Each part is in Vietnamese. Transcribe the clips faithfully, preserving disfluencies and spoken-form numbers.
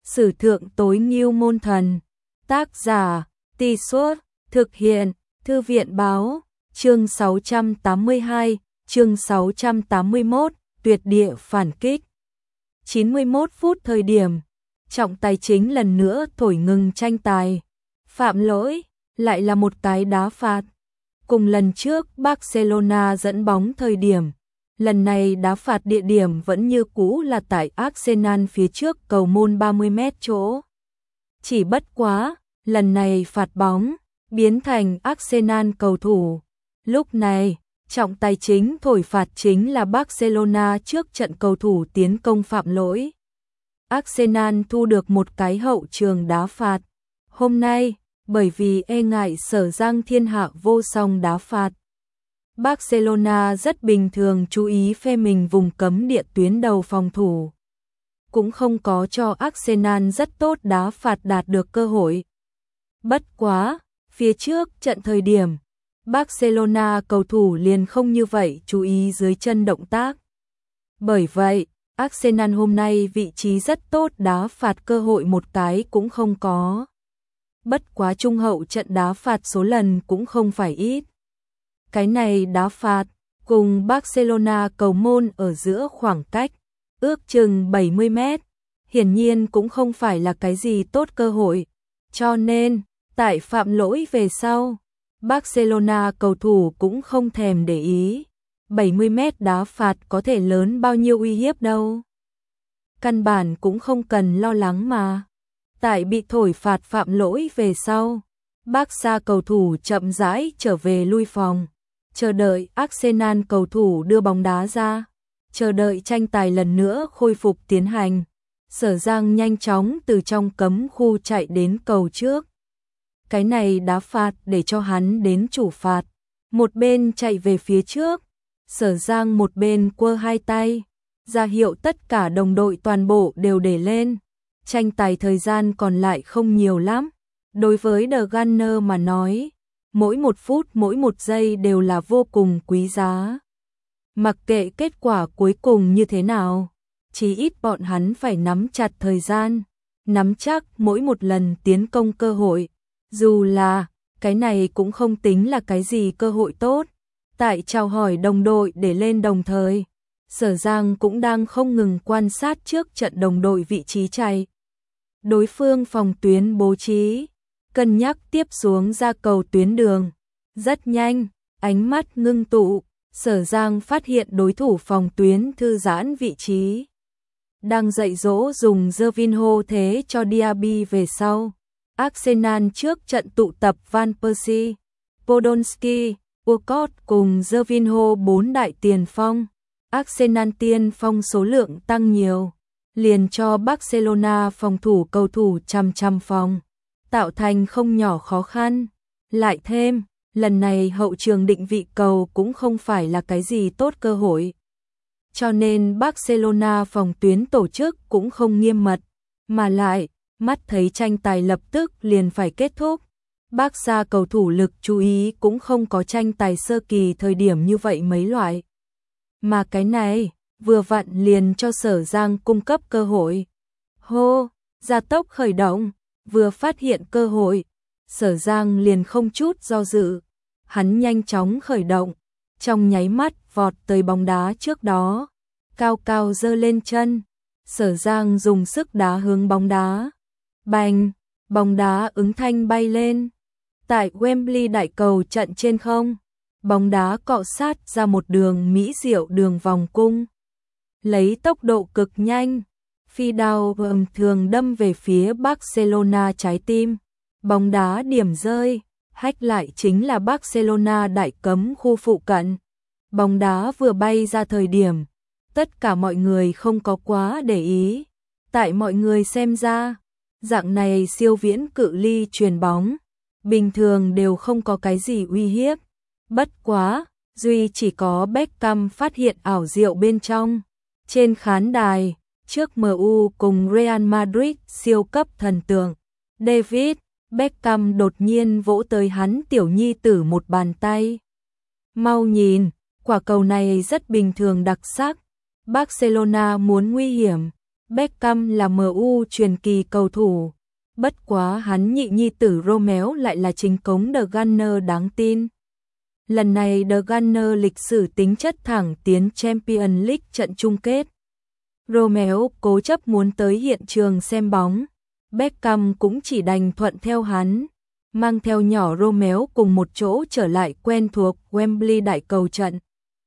Sử thượng tối ngưu môn thần. Tác giả, Tì Suốt, thực hiện, Thư viện báo, chương sáu trăm tám mươi hai, chương sáu trăm tám mươi mốt, tuyệt địa phản kích. chín mươi mốt phút thời điểm, trọng tài chính lần nữa thổi ngừng tranh tài. Phạm lỗi, lại là một cái đá phạt. Cùng lần trước Barcelona dẫn bóng thời điểm, lần này đá phạt địa điểm vẫn như cũ là tại Arsenal phía trước cầu môn ba mươi mét chỗ. Chỉ bất quá, lần này phạt bóng, biến thành Arsenal cầu thủ. Lúc này, trọng tài chính thổi phạt chính là Barcelona trước trận cầu thủ tiến công phạm lỗi. Arsenal thu được một cái hậu trường đá phạt. Hôm nay, bởi vì e ngại Sở Giang thiên hạ vô song đá phạt, Barcelona rất bình thường chú ý phe mình vùng cấm địa tuyến đầu phòng thủ. Cũng không có cho Arsenal rất tốt đá phạt đạt được cơ hội. Bất quá, phía trước trận thời điểm, Barcelona cầu thủ liền không như vậy chú ý dưới chân động tác. Bởi vậy, Arsenal hôm nay vị trí rất tốt đá phạt cơ hội một cái cũng không có. Bất quá trung hậu trận đá phạt số lần cũng không phải ít. Cái này đá phạt, cùng Barcelona cầu môn ở giữa khoảng cách, ước chừng bảy mươi mét, hiển nhiên cũng không phải là cái gì tốt cơ hội. Cho nên, tại phạm lỗi về sau, Barcelona cầu thủ cũng không thèm để ý. bảy mươi mét đá phạt có thể lớn bao nhiêu uy hiếp đâu. Căn bản cũng không cần lo lắng mà. Tại bị thổi phạt phạm lỗi về sau, Barca cầu thủ chậm rãi trở về lui phòng, chờ đợi Arsenal cầu thủ đưa bóng đá ra, chờ đợi tranh tài lần nữa khôi phục tiến hành. Sở Giang nhanh chóng từ trong cấm khu chạy đến cầu trước. Cái này đá phạt để cho hắn đến chủ phạt, một bên chạy về phía trước, Sở Giang một bên quơ hai tay, ra hiệu tất cả đồng đội toàn bộ đều để lên. Tranh tài thời gian còn lại không nhiều lắm. Đối với The Gunner mà nói, mỗi một phút mỗi một giây đều là vô cùng quý giá. Mặc kệ kết quả cuối cùng như thế nào, chí ít bọn hắn phải nắm chặt thời gian, nắm chắc mỗi một lần tiến công cơ hội. Dù là, cái này cũng không tính là cái gì cơ hội tốt. Tại chào hỏi đồng đội để lên đồng thời, Sở Giang cũng đang không ngừng quan sát trước trận đồng đội vị trí chạy. Đối phương phòng tuyến bố trí, cân nhắc tiếp xuống ra cầu tuyến đường. Rất nhanh, ánh mắt ngưng tụ, Sở Giang phát hiện đối thủ phòng tuyến thư giãn vị trí. Đang dạy dỗ dùng Gervinho thế cho Diaby về sau. Arsenal trước trận tụ tập Van Persie, Podolski, Walcott cùng Gervinho bốn đại tiền phong. Arsenal tiên phong số lượng tăng nhiều, liền cho Barcelona phòng thủ cầu thủ trăm trăm phòng, tạo thành không nhỏ khó khăn. Lại thêm, lần này hậu trường định vị cầu cũng không phải là cái gì tốt cơ hội. Cho nên Barcelona phòng tuyến tổ chức cũng không nghiêm mật, mà lại, mắt thấy tranh tài lập tức liền phải kết thúc. Barca cầu thủ lực chú ý cũng không có tranh tài sơ kỳ thời điểm như vậy mấy loại. Mà cái này, vừa vặn liền cho Sở Giang cung cấp cơ hội. Hô, gia tốc khởi động, vừa phát hiện cơ hội, Sở Giang liền không chút do dự. Hắn nhanh chóng khởi động, trong nháy mắt vọt tới bóng đá trước đó, cao cao giơ lên chân. Sở Giang dùng sức đá hướng bóng đá. Bành, bóng đá ứng thanh bay lên. Tại Wembley đại cầu trận trên không, bóng đá cọ sát ra một đường mỹ diệu đường vòng cung. Lấy tốc độ cực nhanh, phi đao ầm thường đâm về phía Barcelona trái tim. Bóng đá điểm rơi, hách lại chính là Barcelona đại cấm khu phụ cận. Bóng đá vừa bay ra thời điểm, tất cả mọi người không có quá để ý. Tại mọi người xem ra, dạng này siêu viễn cự ly chuyền bóng, bình thường đều không có cái gì uy hiếp. Bất quá, duy chỉ có Beckham phát hiện ảo diệu bên trong. Trên khán đài, trước em u cùng Real Madrid siêu cấp thần tượng, David Beckham đột nhiên vỗ tới hắn tiểu nhi tử một bàn tay. Mau nhìn, quả cầu này rất bình thường đặc sắc. Barcelona muốn nguy hiểm, Beckham là em u truyền kỳ cầu thủ, bất quá hắn nhị nhi tử Romeo lại là chính cống The Gunner đáng tin. Lần này The Gunner lịch sử tính chất thẳng tiến Champions League trận chung kết. Romeo cố chấp muốn tới hiện trường xem bóng, Beckham cũng chỉ đành thuận theo hắn, mang theo nhỏ Romeo cùng một chỗ trở lại quen thuộc Wembley đại cầu trận.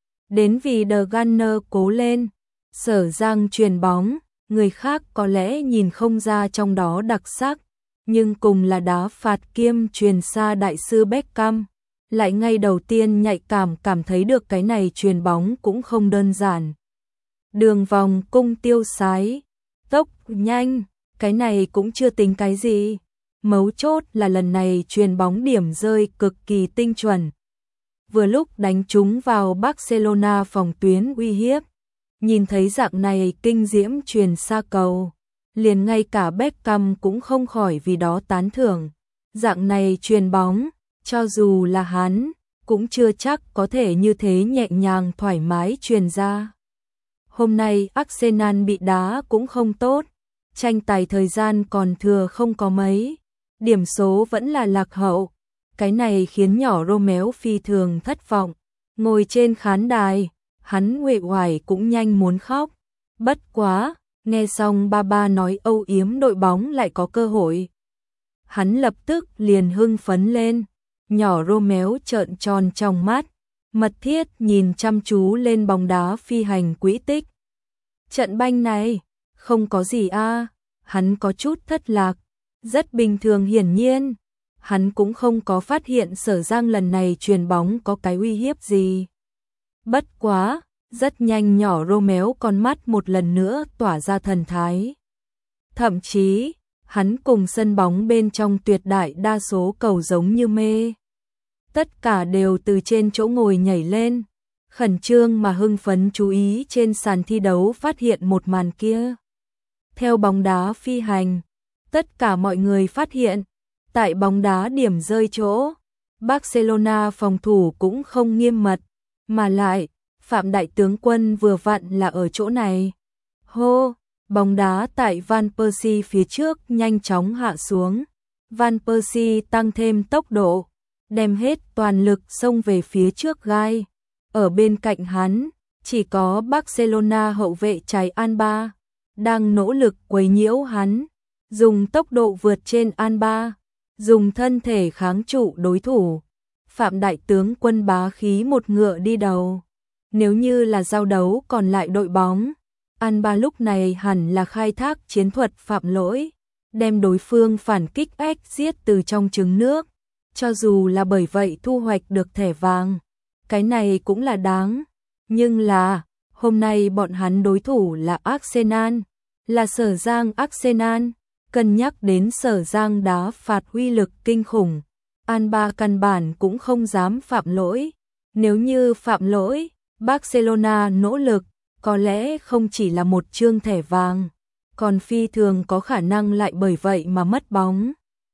Đến vì The Gunner cố lên, Sở Giang chuyền bóng, người khác có lẽ nhìn không ra trong đó đặc sắc, nhưng cùng là đá phạt kiêm chuyền xa đại sư Beckham, lại ngay đầu tiên nhạy cảm cảm thấy được cái này chuyền bóng cũng không đơn giản. Đường vòng cung tiêu sái, tốc nhanh, cái này cũng chưa tính cái gì. Mấu chốt là lần này chuyền bóng điểm rơi cực kỳ tinh chuẩn. Vừa lúc đánh trúng vào Barcelona phòng tuyến uy hiếp. Nhìn thấy dạng này kinh diễm chuyền xa cầu, liền ngay cả Beckham cũng không khỏi vì đó tán thưởng. Dạng này chuyền bóng, cho dù là hắn, cũng chưa chắc có thể như thế nhẹ nhàng thoải mái chuyền ra. Hôm nay Arsenal bị đá cũng không tốt, tranh tài thời gian còn thừa không có mấy, điểm số vẫn là lạc hậu. Cái này khiến nhỏ Romeo phi thường thất vọng, ngồi trên khán đài, hắn uể oải cũng nhanh muốn khóc. Bất quá, nghe xong ba ba nói âu yếm đội bóng lại có cơ hội, hắn lập tức liền hưng phấn lên. Nhỏ Romeo trợn tròn trong mắt, mật thiết nhìn chăm chú lên bóng đá phi hành quỹ tích. Trận banh này, không có gì a, hắn có chút thất lạc, rất bình thường hiển nhiên. Hắn cũng không có phát hiện Sở Giang lần này chuyền bóng có cái uy hiếp gì. Bất quá, rất nhanh nhỏ Romeo con mắt một lần nữa tỏa ra thần thái. Thậm chí, hắn cùng sân bóng bên trong tuyệt đại đa số cầu giống như mê. Tất cả đều từ trên chỗ ngồi nhảy lên, khẩn trương mà hưng phấn chú ý trên sàn thi đấu phát hiện một màn kia. Theo bóng đá phi hành, tất cả mọi người phát hiện, tại bóng đá điểm rơi chỗ, Barcelona phòng thủ cũng không nghiêm mật, mà lại, Phạm Đại Tướng Quân vừa vặn là ở chỗ này. Hô, bóng đá tại Van Persie phía trước nhanh chóng hạ xuống. Van Persie tăng thêm tốc độ, đem hết toàn lực xông về phía trước gai. Ở bên cạnh hắn, chỉ có Barcelona hậu vệ trái Alba, đang nỗ lực quấy nhiễu hắn, dùng tốc độ vượt trên Alba, dùng thân thể kháng trụ đối thủ. Phạm Đại Tướng Quân bá khí một ngựa đi đầu. Nếu như là giao đấu còn lại đội bóng, Alba lúc này hẳn là khai thác chiến thuật phạm lỗi, đem đối phương phản kích ếch giết từ trong trứng nước, cho dù là bởi vậy thu hoạch được thẻ vàng. Cái này cũng là đáng, nhưng là, hôm nay bọn hắn đối thủ là Arsenal, là Sở Giang Arsenal, cân nhắc đến Sở Giang đá phạt uy lực kinh khủng, Alba căn bản cũng không dám phạm lỗi. Nếu như phạm lỗi, Barcelona nỗ lực, có lẽ không chỉ là một chương thẻ vàng, còn phi thường có khả năng lại bởi vậy mà mất bóng.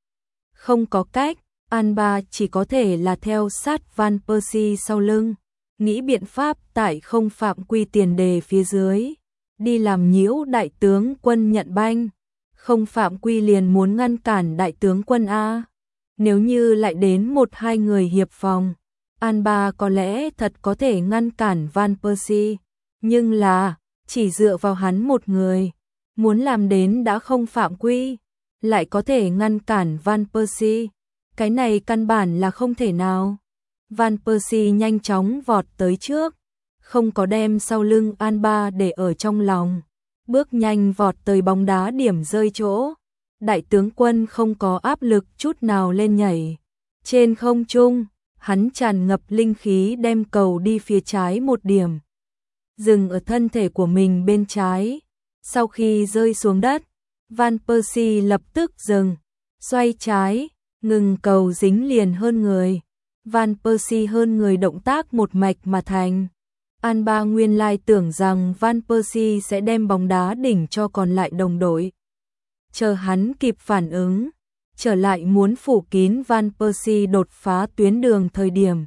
Không có cách, Alba chỉ có thể là theo sát Van Persie sau lưng, nghĩ biện pháp tại không phạm quy tiền đề phía dưới, đi làm nhiễu Đại Tướng Quân nhận banh, không phạm quy liền muốn ngăn cản Đại Tướng Quân A. Nếu như lại đến một hai người hiệp phòng, Alba có lẽ thật có thể ngăn cản Van Persie, nhưng là, chỉ dựa vào hắn một người, muốn làm đến đã không phạm quy, lại có thể ngăn cản Van Persie, cái này căn bản là không thể nào. Van Persie nhanh chóng vọt tới trước, không có đem sau lưng Alba để ở trong lòng, bước nhanh vọt tới bóng đá điểm rơi chỗ. Đại Tướng Quân không có áp lực chút nào lên nhảy. Trên không trung, hắn tràn ngập linh khí đem cầu đi phía trái một điểm, dừng ở thân thể của mình bên trái. Sau khi rơi xuống đất, Van Persie lập tức dừng, xoay trái, ngừng cầu dính liền hơn người. Van Persie hơn người động tác một mạch mà thành. Alba nguyên lai tưởng rằng Van Persie sẽ đem bóng đá đỉnh cho còn lại đồng đội. Chờ hắn kịp phản ứng, trở lại muốn phủ kín Van Persie đột phá tuyến đường thời điểm.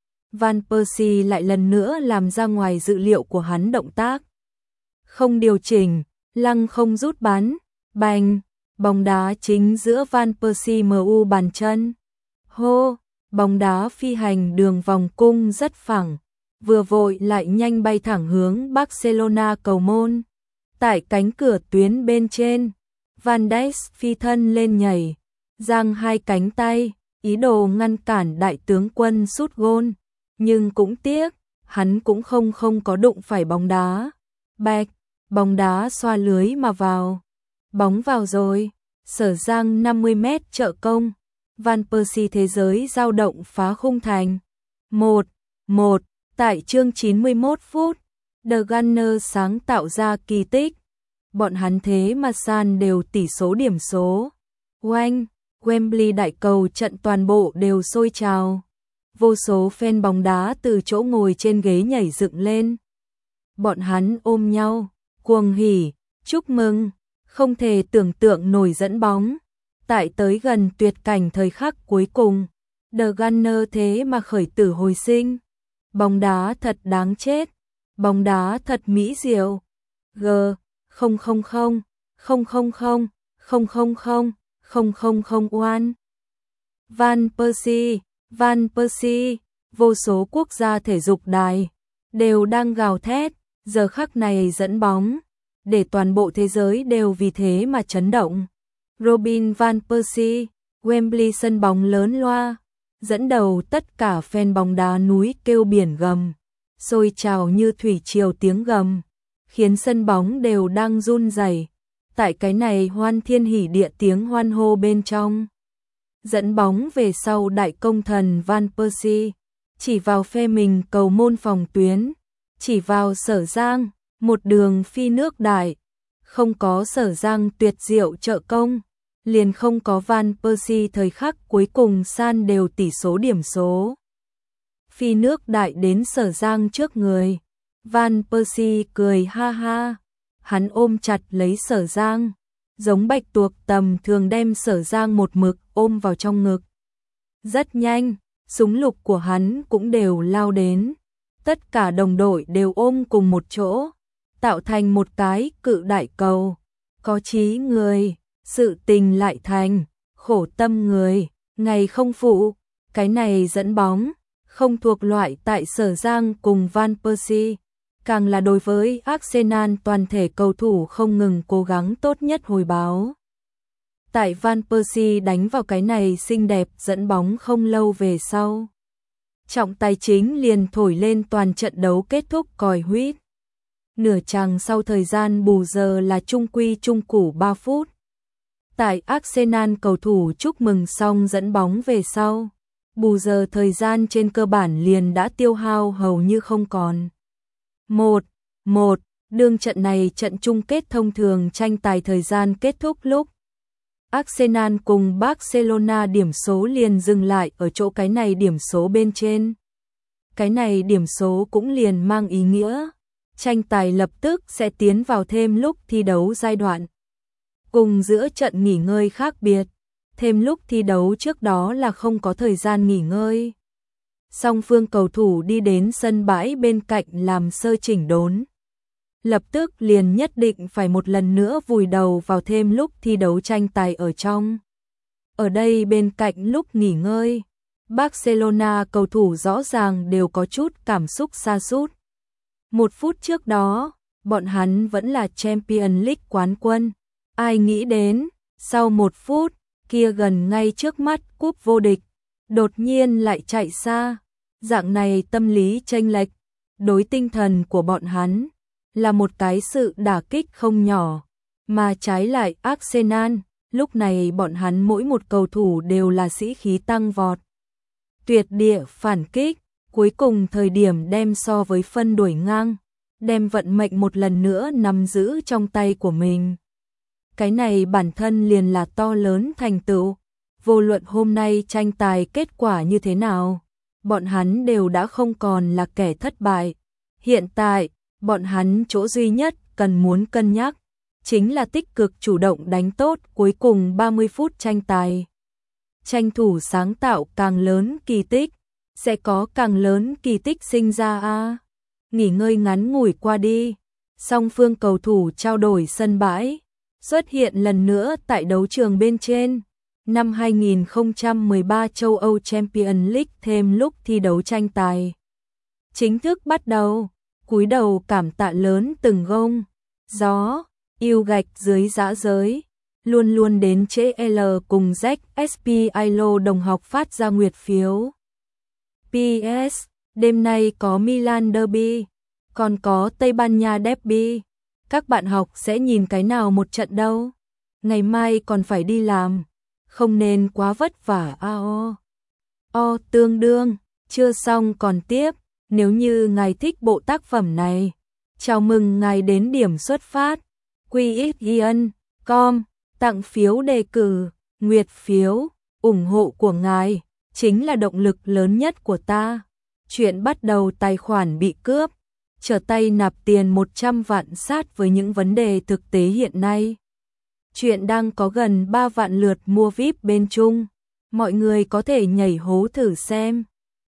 Van Persie lại lần nữa làm ra ngoài dự liệu của hắn động tác. Không điều chỉnh, lăng không rút bắn, bành, bóng đá chính giữa Van Persie em u bàn chân. Hô, bóng đá phi hành đường vòng cung rất phẳng, vừa vội lại nhanh bay thẳng hướng Barcelona cầu môn. Tại cánh cửa tuyến bên trên, Van Dijk phi thân lên nhảy, giang hai cánh tay, ý đồ ngăn cản đại tướng quân sút gôn, nhưng cũng tiếc, hắn cũng không không có đụng phải bóng đá. Bạch, bóng đá xoa lưới mà vào. Bóng vào rồi, Sở Giang năm mươi mét trợ công, Van Persie thế giới dao động phá khung thành. một một, tại chương chín mươi mốt phút, The Gunners sáng tạo ra kỳ tích. Bọn hắn thế mà san đều tỷ số điểm số. Oanh, Wembley đại cầu trận toàn bộ đều sôi trào. Vô số fan bóng đá từ chỗ ngồi trên ghế nhảy dựng lên. Bọn hắn ôm nhau, cuồng hỉ, chúc mừng, không thể tưởng tượng nổi dẫn bóng. Tại tới gần tuyệt cảnh thời khắc cuối cùng, The Gunners thế mà khởi tử hồi sinh. Bóng đá thật đáng chết, bóng đá thật mỹ diệu. G, không không không, không không không, không không không, không không không oan. Van Persie, Van Persie, vô số quốc gia thể dục đài đều đang gào thét, giờ khắc này dẫn bóng, để toàn bộ thế giới đều vì thế mà chấn động. Robin Van Persie, Wembley sân bóng lớn loa, dẫn đầu tất cả fan bóng đá núi kêu biển gầm, sôi trào như thủy triều tiếng gầm, khiến sân bóng đều đang run rẩy. Tại cái này hoan thiên hỉ địa tiếng hoan hô bên trong. Dẫn bóng về sau đại công thần Van Persie, chỉ vào phe mình cầu môn phòng tuyến, chỉ vào Sở Giang, một đường phi nước đại, không có Sở Giang tuyệt diệu trợ công, liền không có Van Persie thời khắc cuối cùng san đều tỷ số điểm số. Phi nước đại đến Sở Giang trước người, Van Persie cười ha ha, hắn ôm chặt lấy Sở Giang, giống bạch tuộc tầm thường đem Sở Giang một mực ôm vào trong ngực. Rất nhanh, súng lục của hắn cũng đều lao đến, tất cả đồng đội đều ôm cùng một chỗ, tạo thành một cái cự đại cầu. Có chí người, sự tình lại thành, khổ tâm người, ngày không phụ. Cái này dẫn bóng, không thuộc loại tại Sở Giang cùng Van Persie, càng là đối với Arsenal toàn thể cầu thủ không ngừng cố gắng tốt nhất hồi báo. Tại Van Persie đánh vào cái này xinh đẹp dẫn bóng không lâu về sau, trọng tài chính liền thổi lên toàn trận đấu kết thúc còi huýt. Nửa chàng sau thời gian bù giờ là trung quy trung củ ba phút. Tại Arsenal cầu thủ chúc mừng xong dẫn bóng về sau, bù giờ thời gian trên cơ bản liền đã tiêu hao hầu như không còn. một một, đương trận này trận chung kết thông thường tranh tài thời gian kết thúc lúc Arsenal cùng Barcelona điểm số liền dừng lại ở chỗ cái này điểm số bên trên. Cái này điểm số cũng liền mang ý nghĩa tranh tài lập tức sẽ tiến vào thêm lúc thi đấu giai đoạn. Cùng giữa trận nghỉ ngơi khác biệt, thêm lúc thi đấu trước đó là không có thời gian nghỉ ngơi. Song phương cầu thủ đi đến sân bãi bên cạnh làm sơ chỉnh đốn. Lập tức liền nhất định phải một lần nữa vùi đầu vào thêm lúc thi đấu tranh tài ở trong. Ở đây bên cạnh lúc nghỉ ngơi, Barcelona cầu thủ rõ ràng đều có chút cảm xúc sa sút. Một phút trước đó, bọn hắn vẫn là Champions League quán quân. Ai nghĩ đến, sau một phút, kia gần ngay trước mắt cúp vô địch, đột nhiên lại chạy xa. Dạng này tâm lý chênh lệch, đối tinh thần của bọn hắn, là một cái sự đả kích không nhỏ. Mà trái lại Arsenal, lúc này bọn hắn mỗi một cầu thủ đều là sĩ khí tăng vọt. Tuyệt địa phản kích, cuối cùng thời điểm đem so với phân đuổi ngang, đem vận mệnh một lần nữa nắm giữ trong tay của mình. Cái này bản thân liền là to lớn thành tựu. Vô luận hôm nay tranh tài kết quả như thế nào, bọn hắn đều đã không còn là kẻ thất bại. Hiện tại, bọn hắn chỗ duy nhất cần muốn cân nhắc, chính là tích cực chủ động đánh tốt cuối cùng ba mươi phút tranh tài. Tranh thủ sáng tạo càng lớn kỳ tích, sẽ có càng lớn kỳ tích sinh ra a. Nghỉ ngơi ngắn ngủi qua đi, Song phương cầu thủ trao đổi sân bãi, xuất hiện lần nữa tại đấu trường bên trên. Năm hai nghìn không trăm mười ba châu Âu Champions League thêm lúc thi đấu tranh tài chính thức bắt đầu. Cúi đầu cảm tạ lớn từng gông, gió, yêu gạch dưới dã giới. Luôn luôn đến trễ L cùng Z S P I L O đồng học phát ra nguyệt phiếu. pê ét. Đêm nay có Milan Derby, còn có Tây Ban Nha Derby. Các bạn học sẽ nhìn cái nào một trận đâu? Ngày mai còn phải đi làm, không nên quá vất vả a o. O tương đương, chưa xong còn tiếp. Nếu như ngài thích bộ tác phẩm này, chào mừng ngài đến điểm xuất phát quy x giê en chấm com, tặng phiếu đề cử, nguyệt phiếu, ủng hộ của ngài chính là động lực lớn nhất của ta. Chuyện bắt đầu tài khoản bị cướp, trở tay nạp tiền một trăm vạn sát với những vấn đề thực tế hiện nay. Chuyện đang có gần ba vạn lượt mua vi ai pi bên Trung, mọi người có thể nhảy hố thử xem.